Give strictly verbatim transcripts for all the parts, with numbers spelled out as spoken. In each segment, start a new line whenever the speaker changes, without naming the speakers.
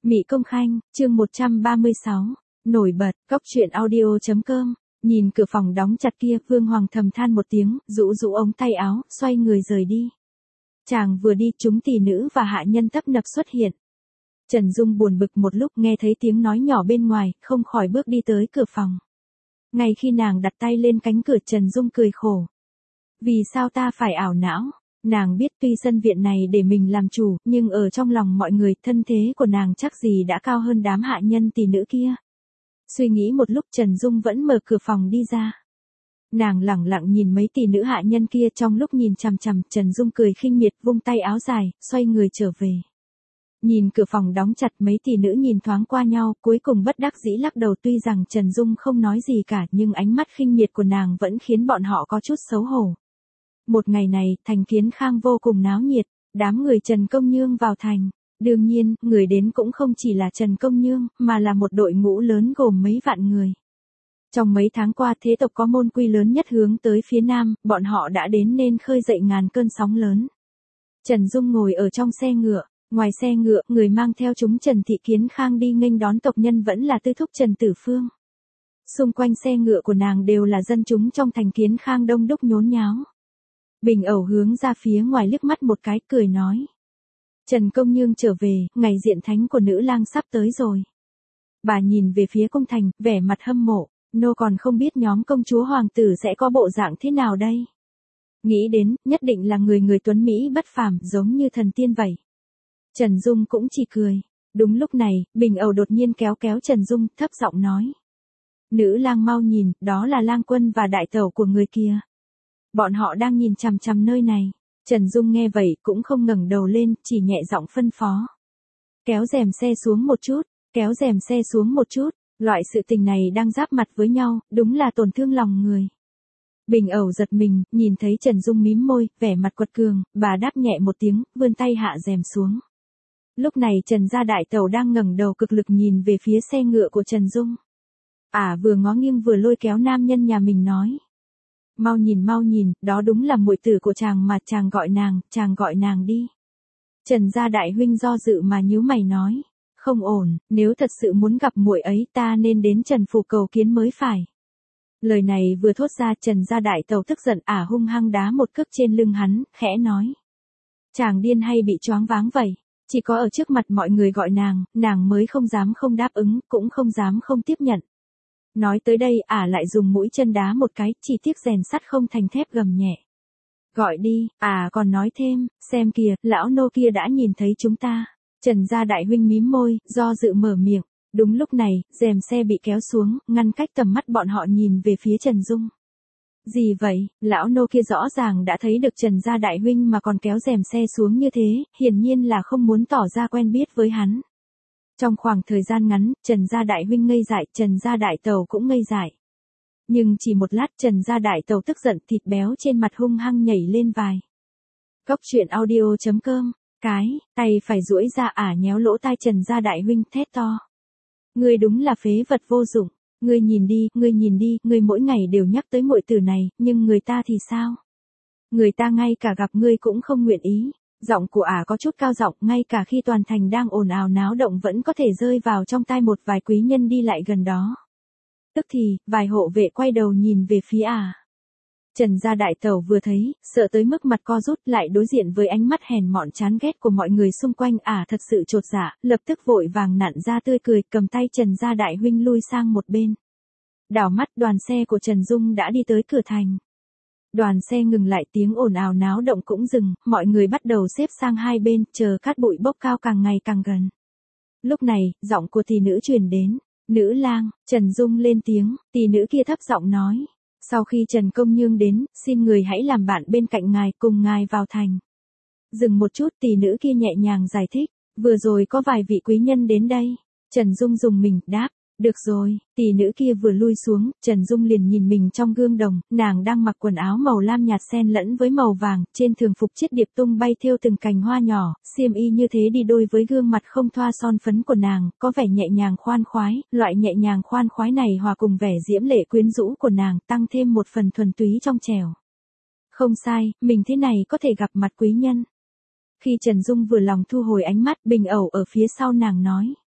Mị Công Khanh, chương một trăm ba mươi sáu, nổi bật, cóc truyện audio chấm com. Nhìn cửa phòng đóng chặt kia, Vương Hoàng thầm than một tiếng, rũ rũ ống tay áo, xoay người rời đi. Chàng vừa đi, chúng tỷ nữ và hạ nhân tấp nập xuất hiện. Trần Dung buồn bực một lúc, nghe thấy tiếng nói nhỏ bên ngoài, không khỏi bước đi tới cửa phòng. Ngay khi nàng đặt tay lên cánh cửa, Trần Dung cười khổ. Vì sao ta phải ảo não? Nàng biết tuy sân viện này để mình làm chủ, nhưng ở trong lòng mọi người, thân thế của nàng chắc gì đã cao hơn đám hạ nhân tỷ nữ kia. Suy nghĩ một lúc, Trần Dung vẫn mở cửa phòng đi ra. Nàng lẳng lặng nhìn mấy tỷ nữ hạ nhân kia, trong lúc nhìn chằm chằm, Trần Dung cười khinh miệt, vung tay áo dài, xoay người trở về. Nhìn cửa phòng đóng chặt, mấy tỷ nữ nhìn thoáng qua nhau, cuối cùng bất đắc dĩ lắc đầu. Tuy rằng Trần Dung không nói gì cả, nhưng ánh mắt khinh miệt của nàng vẫn khiến bọn họ có chút xấu hổ. Một ngày này, thành Kiến Khang vô cùng náo nhiệt, đám người Trần Công Nhương vào thành. Đương nhiên, người đến cũng không chỉ là Trần Công Nhương, mà là một đội ngũ lớn gồm mấy vạn người. Trong mấy tháng qua, thế tộc có môn quy lớn nhất hướng tới phía nam, bọn họ đã đến nên khơi dậy ngàn cơn sóng lớn. Trần Dung ngồi ở trong xe ngựa, ngoài xe ngựa, người mang theo chúng Trần Thị Kiến Khang đi nghênh đón tộc nhân vẫn là tư thúc Trần Tử Phương. Xung quanh xe ngựa của nàng đều là dân chúng trong thành Kiến Khang đông đúc nhốn nháo. Bình Ẩu hướng ra phía ngoài liếc mắt một cái, cười nói. Trần Công Nhương trở về, ngày diện thánh của nữ lang sắp tới rồi. Bà nhìn về phía cung thành, vẻ mặt hâm mộ, nô còn không biết nhóm công chúa hoàng tử sẽ có bộ dạng thế nào đây. Nghĩ đến, nhất định là người người tuấn Mỹ bất phàm, giống như thần tiên vậy. Trần Dung cũng chỉ cười. Đúng lúc này, Bình Ẩu đột nhiên kéo kéo Trần Dung, thấp giọng nói. Nữ lang mau nhìn, đó là lang quân và đại tẩu của người kia. Bọn họ đang nhìn chằm chằm nơi này. Trần Dung nghe vậy cũng không ngẩng đầu lên, chỉ nhẹ giọng phân phó. Kéo rèm xe xuống một chút, kéo rèm xe xuống một chút, loại sự tình này đang giáp mặt với nhau, đúng là tổn thương lòng người. Bình Ẩu giật mình, nhìn thấy Trần Dung mím môi, vẻ mặt quật cường, bà đáp nhẹ một tiếng, vươn tay hạ rèm xuống. Lúc này Trần gia đại tẩu đang ngẩng đầu cực lực nhìn về phía xe ngựa của Trần Dung. À vừa ngó nghiêng vừa lôi kéo nam nhân nhà mình nói. Mau nhìn mau nhìn, đó đúng là muội tử của chàng mà, chàng gọi nàng, chàng gọi nàng đi. Trần gia đại huynh do dự mà nhíu mày nói, không ổn, nếu thật sự muốn gặp muội ấy ta nên đến Trần phủ cầu kiến mới phải. Lời này vừa thốt ra, Trần gia đại tẩu tức giận, ả à hung hăng đá một cước trên lưng hắn, khẽ nói. Chàng điên hay bị choáng váng vậy, chỉ có ở trước mặt mọi người gọi nàng, nàng mới không dám không đáp ứng, cũng không dám không tiếp nhận. Nói tới đây, ả à lại dùng mũi chân đá một cái, chỉ tiếc rèn sắt không thành thép, gầm nhẹ. Gọi đi, à còn nói thêm, xem kìa, lão nô kia đã nhìn thấy chúng ta. Trần gia đại huynh mím môi, do dự mở miệng. Đúng lúc này, rèm xe bị kéo xuống, ngăn cách tầm mắt bọn họ nhìn về phía Trần Dung. Gì vậy, lão nô kia rõ ràng đã thấy được Trần gia đại huynh mà còn kéo rèm xe xuống như thế, hiển nhiên là không muốn tỏ ra quen biết với hắn. Trong khoảng thời gian ngắn, Trần gia đại huynh ngây dại, Trần gia đại tẩu cũng ngây dại. Nhưng chỉ một lát, Trần gia đại tẩu tức giận, thịt béo trên mặt hung hăng nhảy lên vai. Cóc truyện audio chấm com, cái, tay phải duỗi ra ả nhéo lỗ tai Trần gia đại huynh, thét to. Ngươi đúng là phế vật vô dụng, ngươi nhìn đi, ngươi nhìn đi, ngươi mỗi ngày đều nhắc tới muội tử này, nhưng người ta thì sao? Người ta ngay cả gặp ngươi cũng không nguyện ý. Giọng của ả có chút cao giọng, ngay cả khi toàn thành đang ồn ào náo động vẫn có thể rơi vào trong tai một vài quý nhân đi lại gần đó. Tức thì, vài hộ vệ quay đầu nhìn về phía ả. Trần gia đại tẩu vừa thấy, sợ tới mức mặt co rút, lại đối diện với ánh mắt hèn mọn chán ghét của mọi người xung quanh, ả thật sự chột dạ, lập tức vội vàng nặn ra tươi cười, cầm tay Trần gia đại huynh lui sang một bên. Đảo mắt, đoàn xe của Trần Dung đã đi tới cửa thành. Đoàn xe ngừng lại, tiếng ồn ào náo động cũng dừng, mọi người bắt đầu xếp sang hai bên, chờ cát bụi bốc cao càng ngày càng gần. Lúc này, giọng của tỷ nữ truyền đến. Nữ lang, Trần Dung lên tiếng, tỷ nữ kia thấp giọng nói. Sau khi Trần Công Nhương đến, xin người hãy làm bạn bên cạnh ngài, cùng ngài vào thành. Dừng một chút, tỷ nữ kia nhẹ nhàng giải thích. Vừa rồi có vài vị quý nhân đến đây. Trần Dung dùng mình, đáp. Được rồi, tỷ nữ kia vừa lui xuống, Trần Dung liền nhìn mình trong gương đồng, nàng đang mặc quần áo màu lam nhạt xen lẫn với màu vàng, trên thường phục chiết điệp tung bay thêu từng cành hoa nhỏ, xiêm y như thế đi đôi với gương mặt không thoa son phấn của nàng, có vẻ nhẹ nhàng khoan khoái, loại nhẹ nhàng khoan khoái này hòa cùng vẻ diễm lệ quyến rũ của nàng, tăng thêm một phần thuần túy trong trẻo. Không sai, mình thế này có thể gặp mặt quý nhân. Khi Trần Dung vừa lòng thu hồi ánh mắt, Bình Ẩu ở phía sau nàng nói.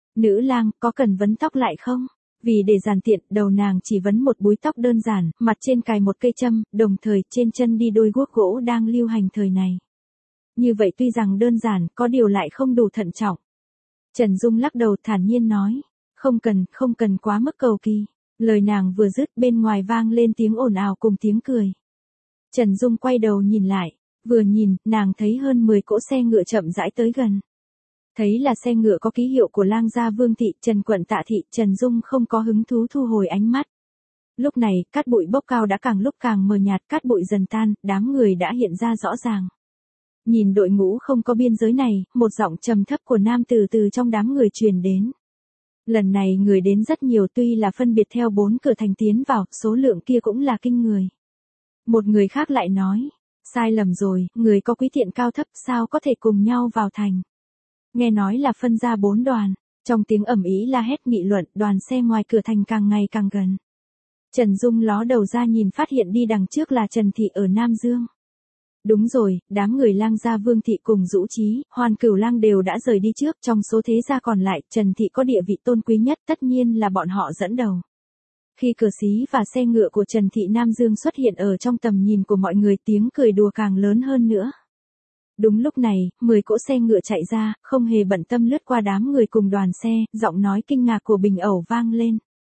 Nữ lang, có cần vấn tóc lại không? Vì để giản tiện, đầu nàng chỉ vấn một búi tóc đơn giản, mặt trên cài một cây châm, đồng thời trên chân đi đôi guốc gỗ đang lưu hành thời này. Như vậy tuy rằng đơn giản, có điều lại không đủ thận trọng. Trần Dung lắc đầu thản nhiên nói, không cần, không cần quá mức cầu kỳ. Lời nàng vừa dứt bên ngoài vang lên tiếng ồn ào cùng tiếng cười. Trần Dung quay đầu nhìn lại, vừa nhìn, nàng thấy hơn mười cỗ xe ngựa chậm rãi tới gần. Thấy là xe ngựa có ký hiệu của lang gia Vương thị, Trần quận Tạ thị, Trần Dung không có hứng thú thu hồi ánh mắt. Lúc này, cát bụi bốc cao đã càng lúc càng mờ nhạt, cát bụi dần tan, đám người đã hiện ra rõ ràng. Nhìn đội ngũ không có biên giới này, một giọng trầm thấp của nam tử từ trong đám người truyền đến. Lần này người đến rất nhiều, tuy là phân biệt theo bốn cửa thành tiến vào, số lượng kia cũng là kinh người. Một người khác lại nói, sai lầm rồi, người có quý tiện cao thấp sao có thể cùng nhau vào thành. Nghe nói là phân ra bốn đoàn, trong tiếng ầm ĩ la hét nghị luận, đoàn xe ngoài cửa thành càng ngày càng gần. Trần Dung ló đầu ra nhìn phát hiện đi đằng trước là Trần Thị ở Nam Dương. Đúng rồi, đám người lang gia Vương thị cùng Dũ Chí, Hoàn Cửu Lang đều đã rời đi trước, trong số thế gia còn lại, Trần Thị có địa vị tôn quý nhất, tất nhiên là bọn họ dẫn đầu. Khi cờ xí và xe ngựa của Trần Thị Nam Dương xuất hiện ở trong tầm nhìn của mọi người, tiếng cười đùa càng lớn hơn nữa. Đúng lúc này, mười cỗ xe ngựa chạy ra, không hề bận tâm lướt qua đám người cùng đoàn xe, giọng nói kinh ngạc của Bình Ẩu vang lên.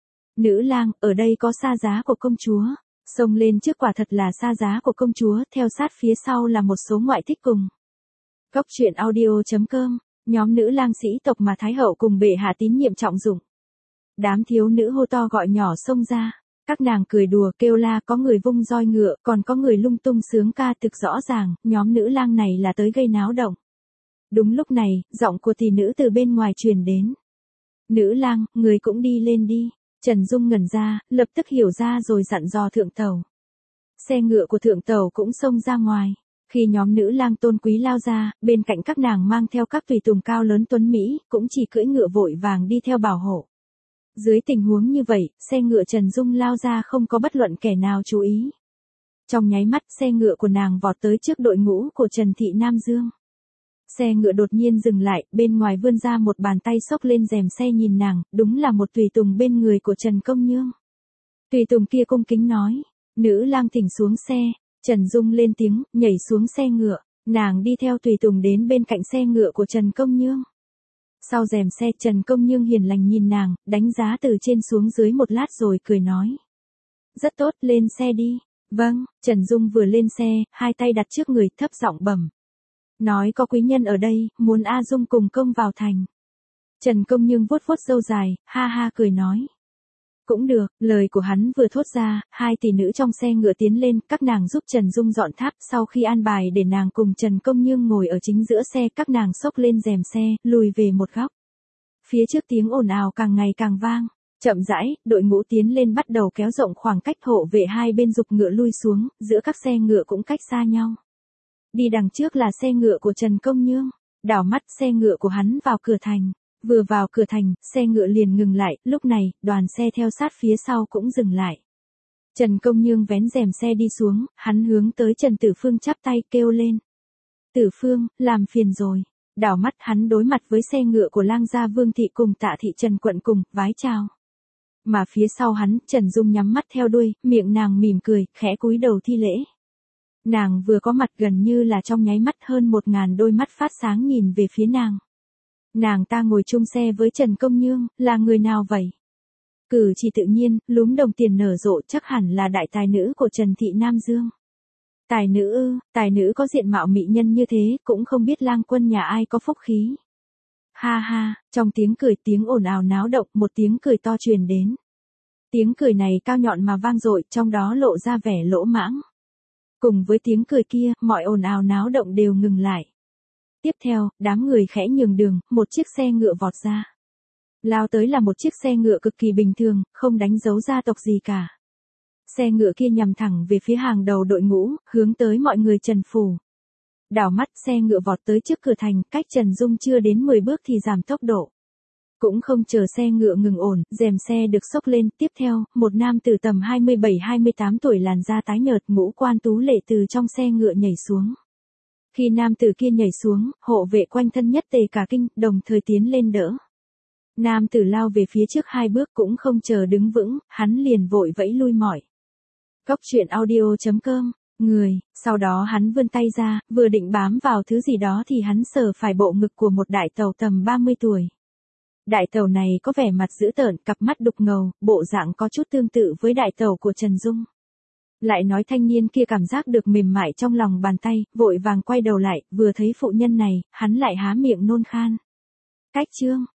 Nữ lang, ở đây có xa giá của công chúa. Xông lên trước quả thật là xa giá của công chúa, theo sát phía sau là một số ngoại thích cùng. Góc truyện audio chấm com, nhóm nữ lang sĩ tộc mà Thái hậu cùng bệ hạ tín nhiệm trọng dụng. Đám thiếu nữ hô to gọi nhỏ xông ra, các nàng cười đùa kêu la, có người vung roi ngựa, còn có người lung tung sướng ca, thực rõ ràng, nhóm nữ lang này là tới gây náo động. Đúng lúc này, giọng của tỷ nữ từ bên ngoài truyền đến. Nữ lang, người cũng đi lên đi. Trần Dung ngẩn ra, lập tức hiểu ra rồi dặn dò thượng tàu. Xe ngựa của thượng tàu cũng xông ra ngoài. Khi nhóm nữ lang tôn quý lao ra, bên cạnh các nàng mang theo các tùy tùng cao lớn tuấn Mỹ, cũng chỉ cưỡi ngựa vội vàng đi theo bảo hộ. Dưới tình huống như vậy, xe ngựa Trần Dung lao ra không có bất luận kẻ nào chú ý. Trong nháy mắt, xe ngựa của nàng vọt tới trước đội ngũ của Trần Thị Nam Dương. Xe ngựa đột nhiên dừng lại, bên ngoài vươn ra một bàn tay xốc lên rèm xe nhìn nàng, đúng là một tùy tùng bên người của Trần Công Nhương. Tùy tùng kia cung kính nói, nữ lang thỉnh xuống xe, Trần Dung lên tiếng, nhảy xuống xe ngựa, nàng đi theo tùy tùng đến bên cạnh xe ngựa của Trần Công Nhương. Sau rèm xe, Trần Công Nhương hiền lành nhìn nàng, đánh giá từ trên xuống dưới một lát rồi cười nói. Rất tốt, lên xe đi. Vâng, Trần Dung vừa lên xe, hai tay đặt trước người, thấp giọng bẩm. Nói có quý nhân ở đây, muốn A Dung cùng công vào thành. Trần Công Nhương vuốt vuốt râu dài, ha ha cười nói. Cũng được, lời của hắn vừa thốt ra, hai tỷ nữ trong xe ngựa tiến lên, các nàng giúp Trần Dung dọn tháp, sau khi an bài để nàng cùng Trần Công Nhương ngồi ở chính giữa xe, các nàng xốc lên rèm xe, lùi về một góc. Phía trước tiếng ồn ào càng ngày càng vang, chậm rãi, đội ngũ tiến lên bắt đầu kéo rộng khoảng cách, hộ vệ hai bên giục ngựa lui xuống, giữa các xe ngựa cũng cách xa nhau. Đi đằng trước là xe ngựa của Trần Công Nhương, đảo mắt xe ngựa của hắn vào cửa thành. Vừa vào cửa thành, xe ngựa liền ngừng lại, lúc này, đoàn xe theo sát phía sau cũng dừng lại. Trần Công Nhương vén rèm xe đi xuống, hắn hướng tới Trần Tử Phương chắp tay kêu lên. Tử Phương, làm phiền rồi. Đảo mắt hắn đối mặt với xe ngựa của lang gia Vương thị cùng Tạ thị Trần quận cùng, vái chào. Mà phía sau hắn, Trần Dung nhắm mắt theo đuôi, miệng nàng mỉm cười, khẽ cúi đầu thi lễ. Nàng vừa có mặt gần như là trong nháy mắt hơn một ngàn đôi mắt phát sáng nhìn về phía nàng. Nàng ta ngồi chung xe với Trần Công Nhương, là người nào vậy? Cử chỉ tự nhiên, lúm đồng tiền nở rộ, chắc hẳn là đại tài nữ của Trần Thị Nam Dương. Tài nữ ư, tài nữ có diện mạo mỹ nhân như thế, cũng không biết lang quân nhà ai có phúc khí. Ha ha, trong tiếng cười tiếng ồn ào náo động, một tiếng cười to truyền đến. Tiếng cười này cao nhọn mà vang dội, trong đó lộ ra vẻ lỗ mãng. Cùng với tiếng cười kia, mọi ồn ào náo động đều ngừng lại. Tiếp theo, đám người khẽ nhường đường, một chiếc xe ngựa vọt ra. Lao tới là một chiếc xe ngựa cực kỳ bình thường, không đánh dấu gia tộc gì cả. Xe ngựa kia nhằm thẳng về phía hàng đầu đội ngũ, hướng tới mọi người Trần phủ. Đảo mắt xe ngựa vọt tới trước cửa thành, cách Trần Dung chưa đến mười bước thì giảm tốc độ. Cũng không chờ xe ngựa ngừng ổn, rèm xe được xốc lên, tiếp theo, một nam tử tầm hai mươi bảy hai mươi tám tuổi làn da tái nhợt, ngũ quan tú lệ từ trong xe ngựa nhảy xuống. Khi nam tử kia nhảy xuống, hộ vệ quanh thân nhất tề cả kinh, đồng thời tiến lên đỡ. Nam tử lao về phía trước hai bước cũng không chờ đứng vững, hắn liền vội vẫy lui mỏi. Cốc truyện audio chấm com, người, sau đó hắn vươn tay ra, vừa định bám vào thứ gì đó thì hắn sờ phải bộ ngực của một đại tàu tầm ba mươi tuổi. Đại tàu này có vẻ mặt dữ tợn, cặp mắt đục ngầu, bộ dạng có chút tương tự với đại tàu của Trần Dung. Lại nói thanh niên kia cảm giác được mềm mại trong lòng bàn tay, vội vàng quay đầu lại, vừa thấy phụ nhân này, hắn lại há miệng nôn khan. Cách chương